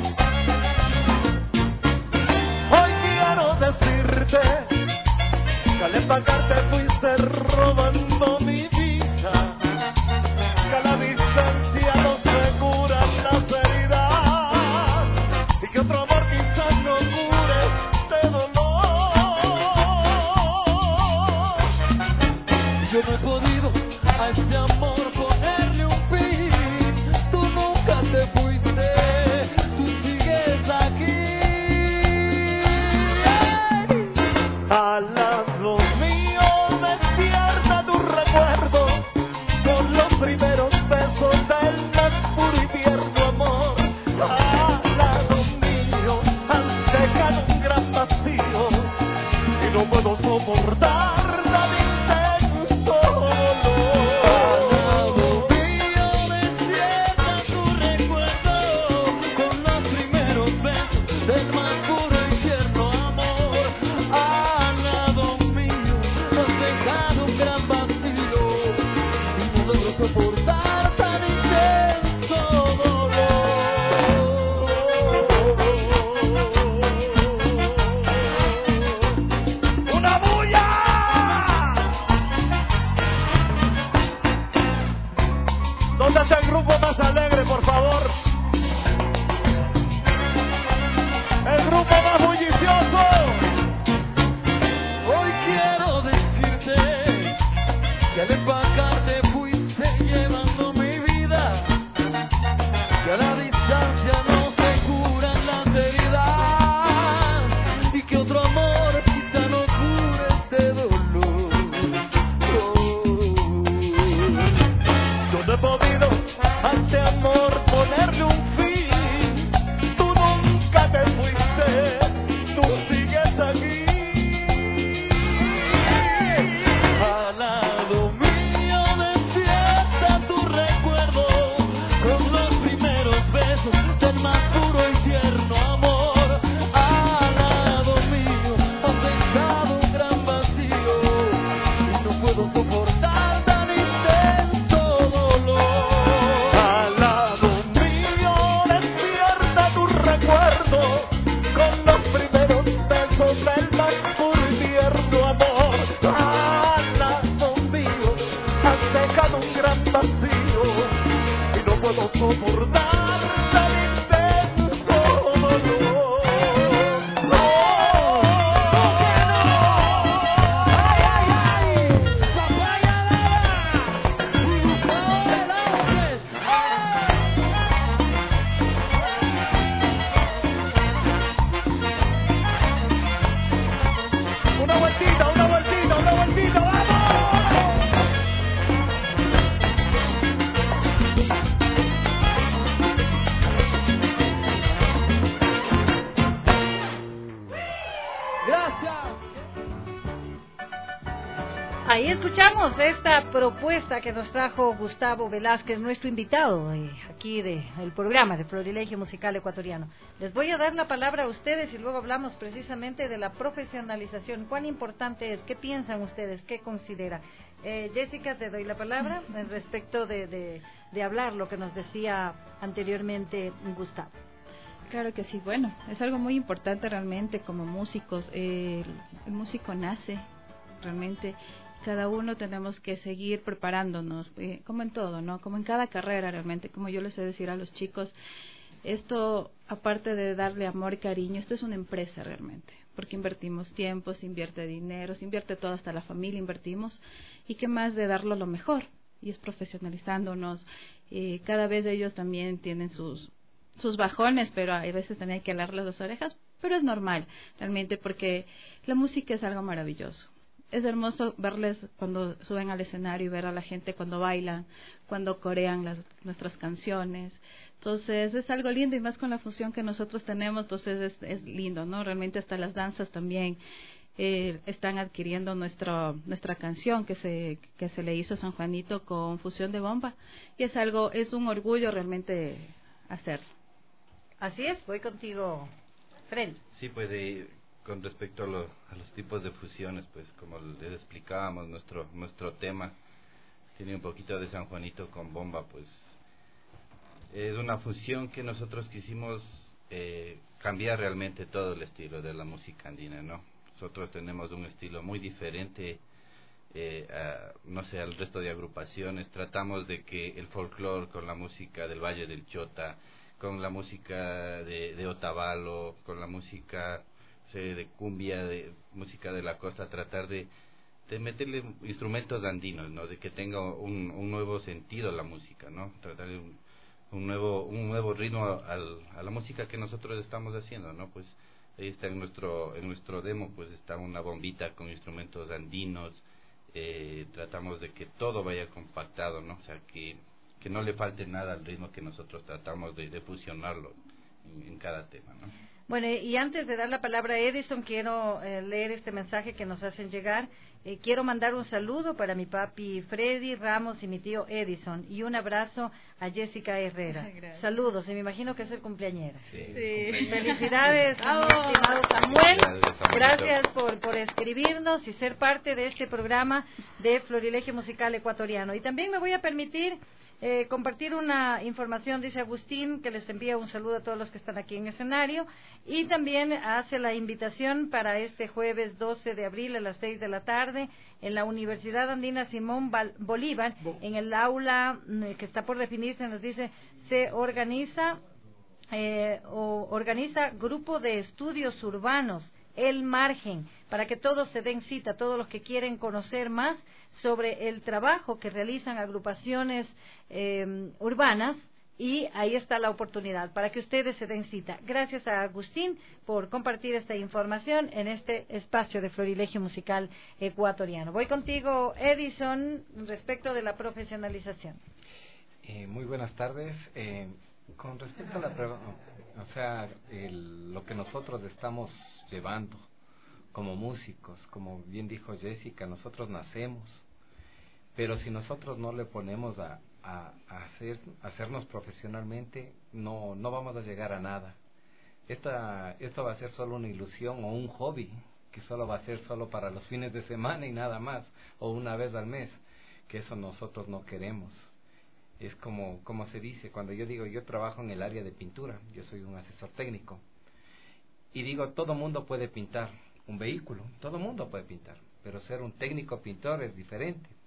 Hoy quiero decirte que al empacarte fuiste robando mi vida, que a la distancia no se curan las heridas y que otro amor quizás no cure este dolor. Yo no he podido a este amor ponerle un fin, tú nunca te fuiste, tú sigues aquí. Al lado mío despierta tu recuerdo con los primeros besos del más puro y tierno amor. Al lado mío has dejado un gran vacío y no puedo soportar tan intenso dolor. Al lado mío despierta tu recuerdo con los primeros besos del más puro y tierno amor. Al lado mío has dejado un gran vacío y no logro soportar tan intenso dolor. ¡Una bulla! ¿Dónde está el grupo más alegre, por favor? El grupo más bullicioso. Hoy quiero decirte que al empacarte fuiste llevando mi vida, que a la distancia no se curan las heridas y que otro amor quizá no cure este dolor. Oh. Yo no he podido a este amor ponerle un fin, tú nunca te fuiste, tú sigues aquí. Al lado mío despierta tu recuerdo con los primeros besos del más puro y tierno amor. Al lado mío has dejado un gran vacío y no puedo soportar tan intenso dolor. has dejado un gran vacío y no puedo soportar tan intenso dolor. Ahí escuchamos esta propuesta que nos trajo Gustavo Velázquez, nuestro invitado eh, aquí del de programa de Florilegio Musical Ecuatoriano. Les voy a dar la palabra a ustedes y luego hablamos precisamente de la profesionalización. ¿Cuán importante es? ¿Qué piensan ustedes? ¿Qué considera? Eh, Jessica, te doy la palabra en respecto de, de, de hablar lo que nos decía anteriormente Gustavo. Claro que sí, bueno, es algo muy importante realmente como músicos. Eh, el, el músico nace realmente. Cada uno tenemos que seguir preparándonos, eh, como en todo, ¿no? Como en cada carrera realmente, como yo les sé decir a los chicos, esto, aparte de darle amor y cariño, esto es una empresa realmente, porque invertimos tiempo, se invierte dinero, se invierte todo, hasta la familia invertimos, y qué más de darlo lo mejor, y es profesionalizándonos. Eh, cada vez ellos también tienen sus, sus bajones, pero a veces también hay que alarles las orejas, pero es normal realmente, porque la música es algo maravilloso. Es hermoso verles cuando suben al escenario y ver a la gente cuando bailan, cuando corean las, nuestras canciones. Entonces es algo lindo, y más con la fusión que nosotros tenemos, entonces es, es lindo, ¿no? Realmente hasta las danzas también eh, están adquiriendo nuestro, nuestra canción que se, que se le hizo a San Juanito con fusión de bomba, y es algo, es un orgullo realmente hacerlo. Así es, voy contigo, Fred. Sí, pues de... Con respecto a, lo, a los tipos de fusiones, pues como les explicábamos, nuestro nuestro tema tiene un poquito de San Juanito con bomba, pues es una fusión que nosotros quisimos eh, cambiar realmente todo el estilo de la música andina, ¿no? Nosotros tenemos un estilo muy diferente, eh, a, no sé, al resto de agrupaciones. Tratamos de que el folclore con la música del Valle del Chota, con la música de, de Otavalo, con la música de cumbia, de música de la costa, tratar de, de meterle instrumentos andinos, ¿no? De que tenga un, un nuevo sentido la música, ¿no? Tratar de un, un nuevo un nuevo ritmo al, a la música que nosotros estamos haciendo, ¿no? Pues ahí está en nuestro en nuestro demo, pues está una bombita con instrumentos andinos. Eh, tratamos de que todo vaya compactado, ¿no? O sea, que que no le falte nada al ritmo que nosotros tratamos de, de fusionarlo en, en cada tema, ¿no? Bueno, y antes de dar la palabra a Edison, quiero eh, leer este mensaje que nos hacen llegar. Eh, quiero mandar un saludo para mi papi Freddy Ramos y mi tío Edison, y un abrazo a Jessica Herrera. Gracias. Saludos, y me imagino que es el cumpleañera. Sí, Sí. Felicidades, mi estimado Samuel. Gracias por, por escribirnos y ser parte de este programa de Florilegio Musical Ecuatoriano. Y también me voy a permitir Eh, compartir una información, dice Agustín, que les envía un saludo a todos los que están aquí en escenario, y también hace la invitación para este jueves doce de abril a las seis de la tarde en la Universidad Andina Simón Bolívar, en el aula que está por definirse, nos dice, se organiza eh, o organiza grupo de estudios urbanos, El Margen, para que todos se den cita, todos los que quieren conocer más sobre el trabajo que realizan agrupaciones eh, urbanas, y ahí está la oportunidad para que ustedes se den cita. Gracias a Agustín por compartir esta información en este espacio de Florilegio Musical Ecuatoriano. Voy contigo, Edison, respecto de la profesionalización. Eh, muy buenas tardes. Eh, con respecto a la prueba, o sea, el, lo que nosotros estamos llevando como músicos, como bien dijo Jessica, nosotros nacemos, pero si nosotros no le ponemos a, a, a hacer, a hacernos profesionalmente, no, no vamos a llegar a nada. Esta, esto va a ser solo una ilusión o un hobby, que solo va a ser solo para los fines de semana y nada más, o una vez al mes, que eso nosotros no queremos. Es como, como se dice, cuando yo digo, yo trabajo en el área de pintura, yo soy un asesor técnico, y digo, todo mundo puede pintar un vehículo, todo mundo puede pintar, pero ser un técnico pintor es diferente,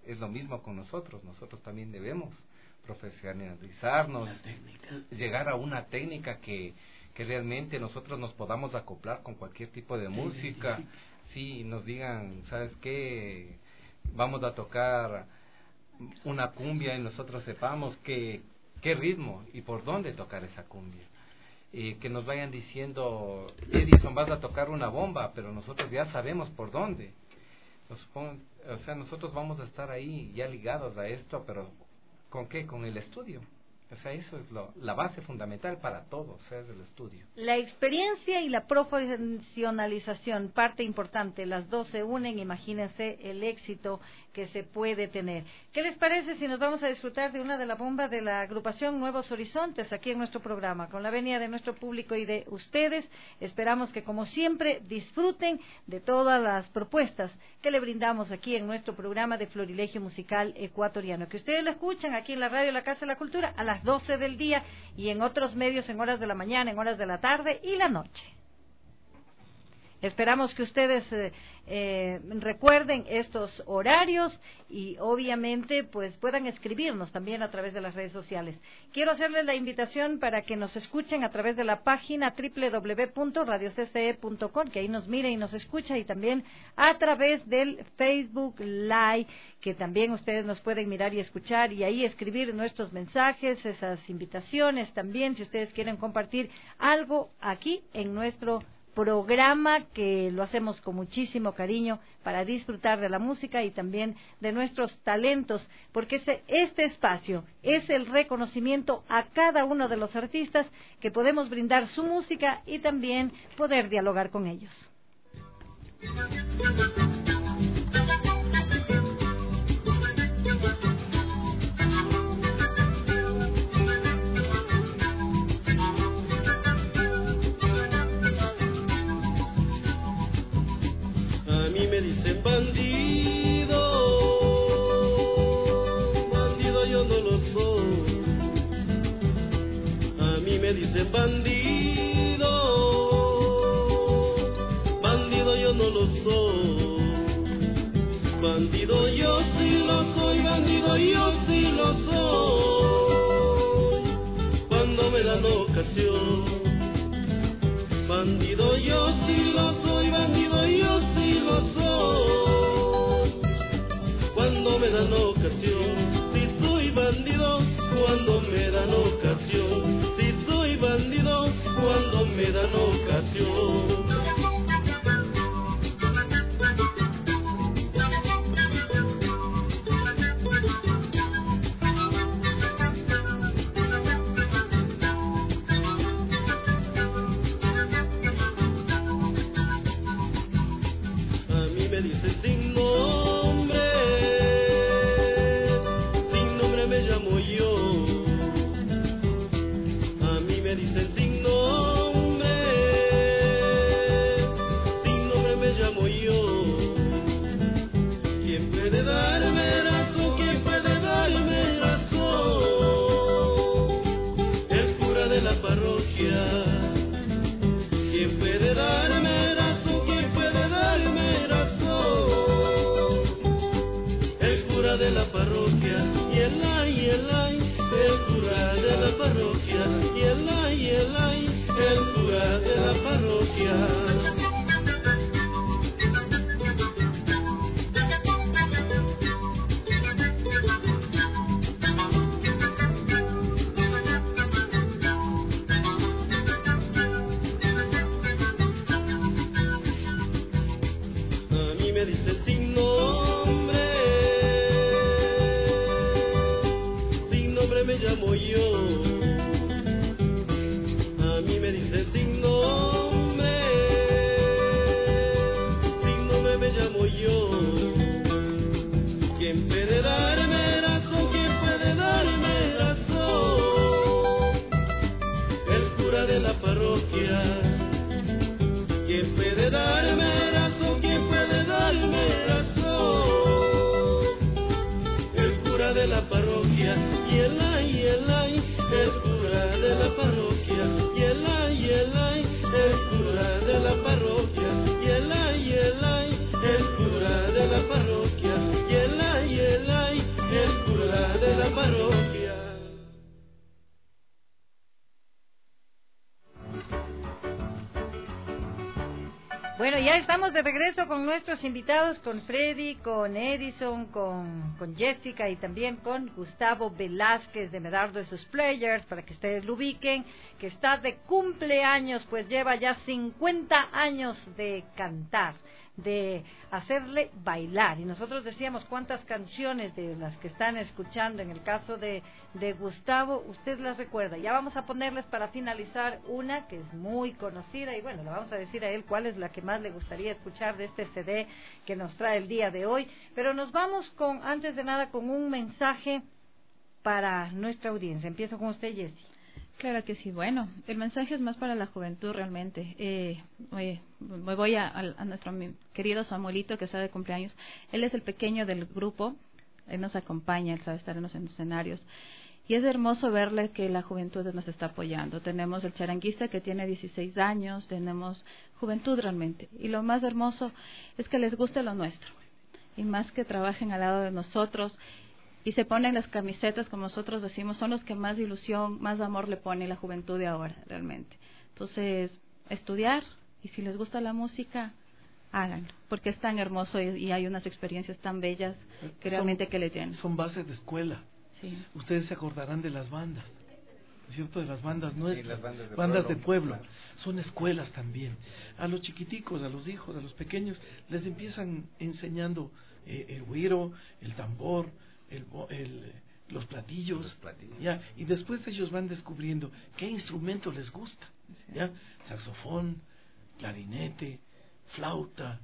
es lo mismo con nosotros, nosotros también debemos profesionalizarnos, llegar a una técnica que, que realmente nosotros nos podamos acoplar con cualquier tipo de música, sí, nos digan, ¿sabes qué? Vamos a tocar una cumbia y nosotros sepamos qué, qué ritmo y por dónde tocar esa cumbia. Eh, que nos vayan diciendo, Edison, vas a tocar una bomba, pero nosotros ya sabemos por dónde. Nos pon, o sea, nosotros vamos a estar ahí ya ligados a esto, pero ¿con qué? Con el estudio. O sea, eso es lo, la base fundamental para todo, o sea, es el estudio. La experiencia y la profesionalización, parte importante, las dos se unen, imagínense el éxito que se puede tener. ¿Qué les parece si nos vamos a disfrutar de una de las bombas de la agrupación Nuevos Horizontes aquí en nuestro programa? Con la venia de nuestro público y de ustedes, esperamos que como siempre disfruten de todas las propuestas que le brindamos aquí en nuestro programa de Florilegio Musical Ecuatoriano, que ustedes lo escuchan aquí en la radio La Casa de la Cultura a las doce del día y en otros medios en horas de la mañana, en horas de la tarde y la noche. Esperamos que ustedes eh, eh, recuerden estos horarios y obviamente pues puedan escribirnos también a través de las redes sociales. Quiero hacerles la invitación para que nos escuchen a través de la página doble u doble u doble u punto radio c c e punto com, que ahí nos mire y nos escucha, y también a través del Facebook Live, que también ustedes nos pueden mirar y escuchar y ahí escribir nuestros mensajes, esas invitaciones también, si ustedes quieren compartir algo aquí en nuestro programa, que lo hacemos con muchísimo cariño para disfrutar de la música y también de nuestros talentos, porque este, este espacio es el reconocimiento a cada uno de los artistas que podemos brindar su música y también poder dialogar con ellos. Me dicen bandido, bandido yo no lo soy. A mí me dicen bandido, bandido yo no lo soy. Bandido yo sí lo soy, bandido yo sí lo soy. Cuando me dan ocasión, bandido yo sí lo soy, bandido yo sí lo soy. Cuando me dan ocasión, si soy bandido, cuando me dan ocasión, si soy bandido, cuando me dan ocasión. Y el ay, y el ay, el cura de la parroquia, y el ay, y el ay. fiesta de la parroquia. Bueno, ya estamos de regreso con nuestros invitados, con Freddy, con Edison, con, con Jessica y también con Gustavo Velázquez de Medardo de sus Players, para que ustedes lo ubiquen, que está de cumpleaños, pues lleva ya cincuenta años de cantar, de hacerle bailar. Y nosotros decíamos cuántas canciones de las que están escuchando, en el caso de, de Gustavo, usted las recuerda. Ya vamos a ponerles para finalizar una que es muy conocida y bueno, le vamos a decir a él cuál es la que más le gustaría escuchar de este C D que nos trae el día de hoy. Pero nos vamos con, antes de nada, con un mensaje para nuestra audiencia. Empiezo con usted, Jessie. Claro que sí. Bueno, el mensaje es más para la juventud realmente. Eh, eh, me voy a, a nuestro querido Samuelito, que está de cumpleaños. Él es el pequeño del grupo, él nos acompaña, él sabe estar en los escenarios. Y es hermoso verle que la juventud nos está apoyando. Tenemos el charanguista que tiene dieciséis años, tenemos juventud realmente. Y lo más hermoso es que les guste lo nuestro. Y más que trabajen al lado de nosotros y se ponen las camisetas, como nosotros decimos, son los que más ilusión, más amor le pone la juventud de ahora, realmente. Entonces, estudiar, y si les gusta la música, háganlo, porque es tan hermoso y, y hay unas experiencias tan bellas que son, realmente que les llenan. Son bases de escuela. Sí. Ustedes se acordarán de las bandas, ¿cierto? De las bandas nuestras, sí, las bandas de bandas pueblo, de pueblo. claro. Son escuelas también. A los chiquiticos, a los hijos, a los pequeños, les empiezan enseñando eh, el güiro, el tambor, el, el, los platillos, los platillos. ¿Ya? Y después ellos van descubriendo qué instrumento les gusta, ¿ya? Saxofón, clarinete, flauta,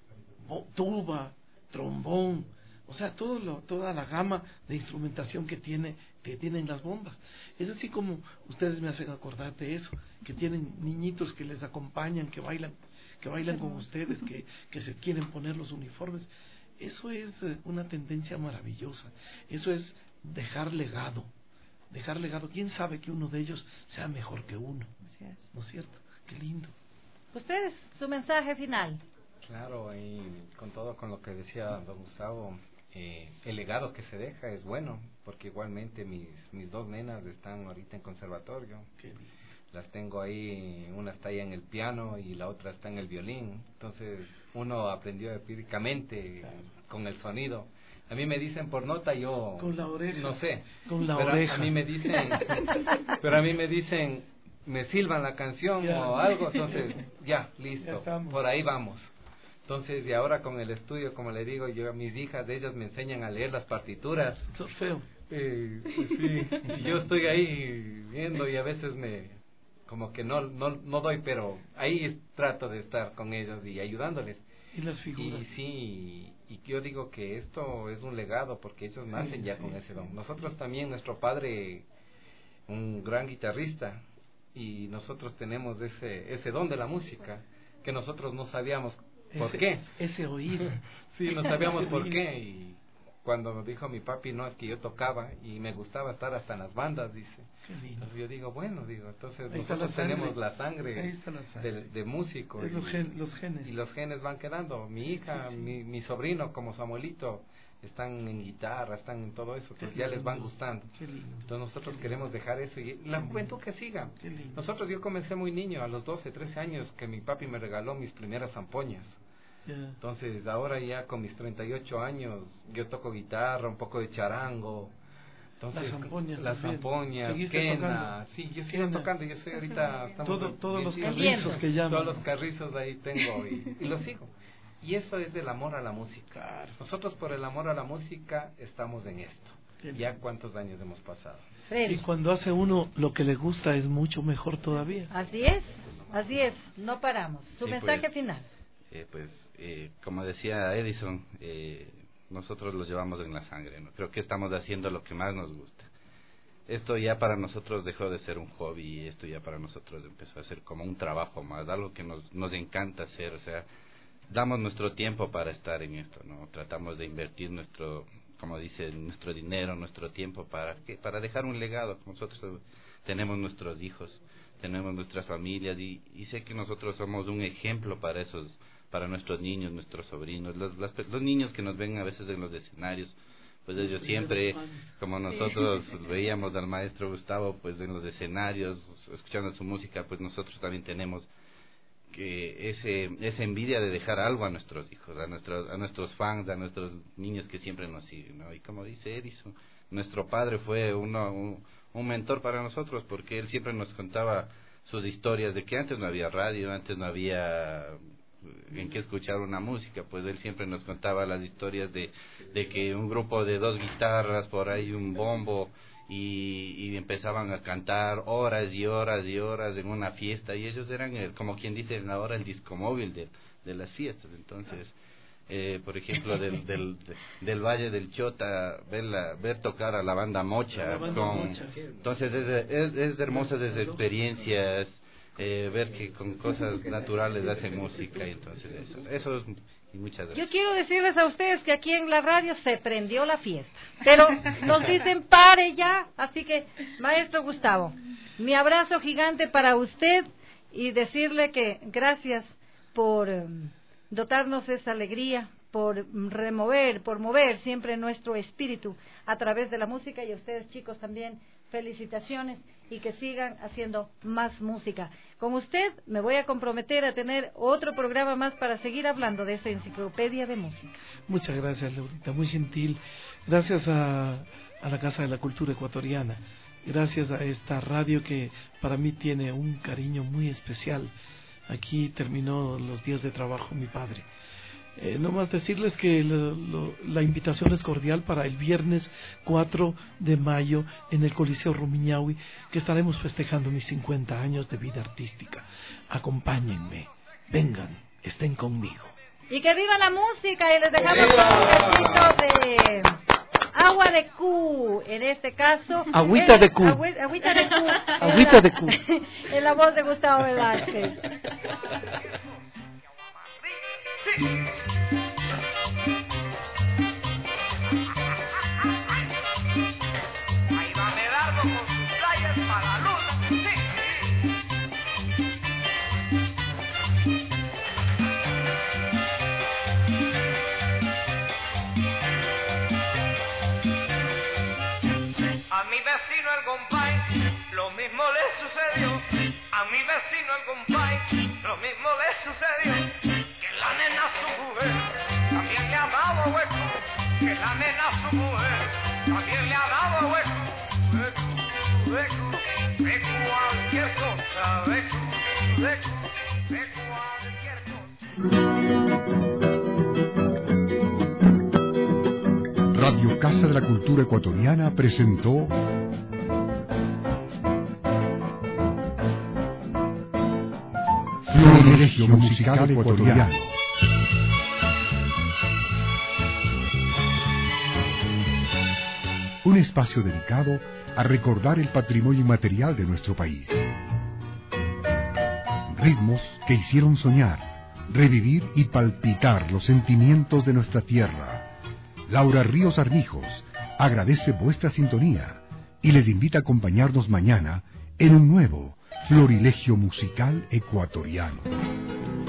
tuba, trombón, o sea, todo lo, toda la gama de instrumentación que tiene que tienen las bombas. Es así como ustedes me hacen acordar de eso, que tienen niñitos que les acompañan, que bailan, que bailan con ustedes, que, que se quieren poner los uniformes. Eso es una tendencia maravillosa. Eso es dejar legado. Dejar legado. ¿Quién sabe que uno de ellos sea mejor que uno? ¿No es cierto? Qué lindo. Ustedes, su mensaje final. Claro, y con todo con lo que decía don Gustavo, eh, el legado que se deja es bueno, porque igualmente mis, mis dos nenas están ahorita en conservatorio. Qué lindo. Las tengo ahí, una está ahí en el piano y la otra está en el violín. Entonces uno aprendió empíricamente, claro, con el sonido. A mí me dicen por nota, yo con la oreja, no sé, con la pero oreja. A mí me dicen, pero a mí me dicen, me silban la canción ya, o algo, entonces ya, listo, ya por ahí vamos. Entonces, y ahora con el estudio, como le digo, yo a mis hijas, de ellas me enseñan a leer las partituras. Solfeo. Eh, pues sí, y yo estoy ahí viendo y a veces me como que no no no doy, pero ahí trato de estar con ellos y ayudándoles. Y las figuras. Y sí, y yo digo que esto es un legado porque ellos nacen sí, ya sí, con ese don. Nosotros también, nuestro padre, un gran guitarrista, y nosotros tenemos ese ese don de la música que nosotros no sabíamos por ese, qué. Ese oído. Sí, no sabíamos por qué. Y cuando dijo mi papi, no, es que yo tocaba y me gustaba estar hasta en las bandas, dice. Qué lindo. Entonces yo digo, bueno, digo, entonces ahí nosotros la tenemos la sangre, la sangre. De, de músico. Y, los, gen, los genes. Y los genes van quedando. Mi sí, hija, sí, sí. Mi, mi sobrino, como Samuelito, están en guitarra, están en todo eso, entonces ya les van gustando. Qué lindo. Entonces nosotros Qué queremos dejar eso y la juventud que siga. Qué lindo. Nosotros, yo comencé muy niño, a los doce, trece años, que mi papi me regaló mis primeras zampoñas. Yeah. Entonces ahora ya con mis treinta y ocho años yo toco guitarra, un poco de charango. Entonces, las zampoñas, las zampoñas, quena, sí, yo sigo quena. tocando, yo soy ahorita estamos Todo, todos los bien, carrizos que llaman. Todos los carrizos ahí tengo y, y los sigo. Y eso es del amor a la música. Claro. Nosotros por el amor a la música estamos en esto. Qué ya cuántos años hemos pasado. Y cuando hace uno lo que le gusta es mucho mejor todavía. Así es, así es, no paramos. Su sí, mensaje pues, final. Eh, pues, eh, como decía Edison, eh, nosotros los llevamos en la sangre, ¿no? Creo que estamos haciendo lo que más nos gusta. Esto ya para nosotros dejó de ser un hobby y esto ya para nosotros empezó a ser como un trabajo más, algo que nos, nos encanta hacer, o sea, damos nuestro tiempo para estar en esto, ¿no? Tratamos de invertir nuestro, como dice, nuestro dinero, nuestro tiempo para que para dejar un legado. Nosotros tenemos nuestros hijos, tenemos nuestras familias y, y sé que nosotros somos un ejemplo para esos, para nuestros niños, nuestros sobrinos, los, las, los niños que nos ven a veces en los escenarios, pues ellos siempre, como nosotros veíamos al maestro Gustavo pues en los escenarios, escuchando su música, pues nosotros también tenemos que ese esa envidia de dejar algo a nuestros hijos, a nuestros a nuestros fans, a nuestros niños que siempre nos siguen, ¿no? Y como dice Edison, nuestro padre fue uno, un, un mentor para nosotros, porque él siempre nos contaba sus historias de que antes no había radio, antes no había en qué escuchar una música, pues él siempre nos contaba las historias de, de que un grupo de dos guitarras, por ahí un bombo, y, y empezaban a cantar horas y horas y horas en una fiesta, y ellos eran, el, como quien dice ahora, el disco móvil de, de las fiestas. Entonces, eh, por ejemplo, del, del, del Valle del Chota, ver, la, ver tocar a la banda Mocha, la banda con, Mocha. Entonces es, es, es hermosa desde experiencias, eh, ver que con cosas naturales hacen música, y entonces eso, eso es, y muchas gracias. Yo quiero decirles a ustedes que aquí en la radio se prendió la fiesta, pero nos dicen pare ya, así que maestro Gustavo, mi abrazo gigante para usted y decirle que gracias por um, dotarnos esa alegría, por remover, por mover siempre nuestro espíritu a través de la música, y a ustedes chicos también felicitaciones y que sigan haciendo más música. Con usted me voy a comprometer a tener otro programa más para seguir hablando de esta enciclopedia de música. Muchas gracias, Laurita, muy gentil. Gracias a, a la Casa de la Cultura Ecuatoriana, gracias a esta radio que para mí tiene un cariño muy especial. Aquí terminó los días de trabajo mi padre. Eh, no más decirles que lo, lo, la invitación es cordial para el viernes cuatro de mayo en el Coliseo Rumiñahui, que estaremos festejando mis cincuenta años de vida artística. Acompáñenme, vengan, estén conmigo. Y que viva la música, y les dejamos con un besito de agua de Q, en este caso. Agüita de Q. Agüi, agüita de Q. Agüita de Q. En la voz de Gustavo Velázquez. Sí. Ahí va Medardo con sus playas para la luna. Sí. A mi vecino el compay lo mismo le sucedió. A mi vecno el compay lo mismo le sucedió. La nena a su mujer también le ha dado hueco, que la nena a su mujer también le ha dado hueco, hueco, hueco, de cualquier cosa, hueco, hueco, de cualquier cosa. Radio Casa de la Cultura Ecuatoriana presentó Florilegio Musical Ecuatoriano. Un espacio dedicado a recordar el patrimonio inmaterial de nuestro país. Ritmos que hicieron soñar, revivir y palpitar los sentimientos de nuestra tierra. Laura Ríos Armijos agradece vuestra sintonía y les invita a acompañarnos mañana en un nuevo Florilegio Musical Ecuatoriano.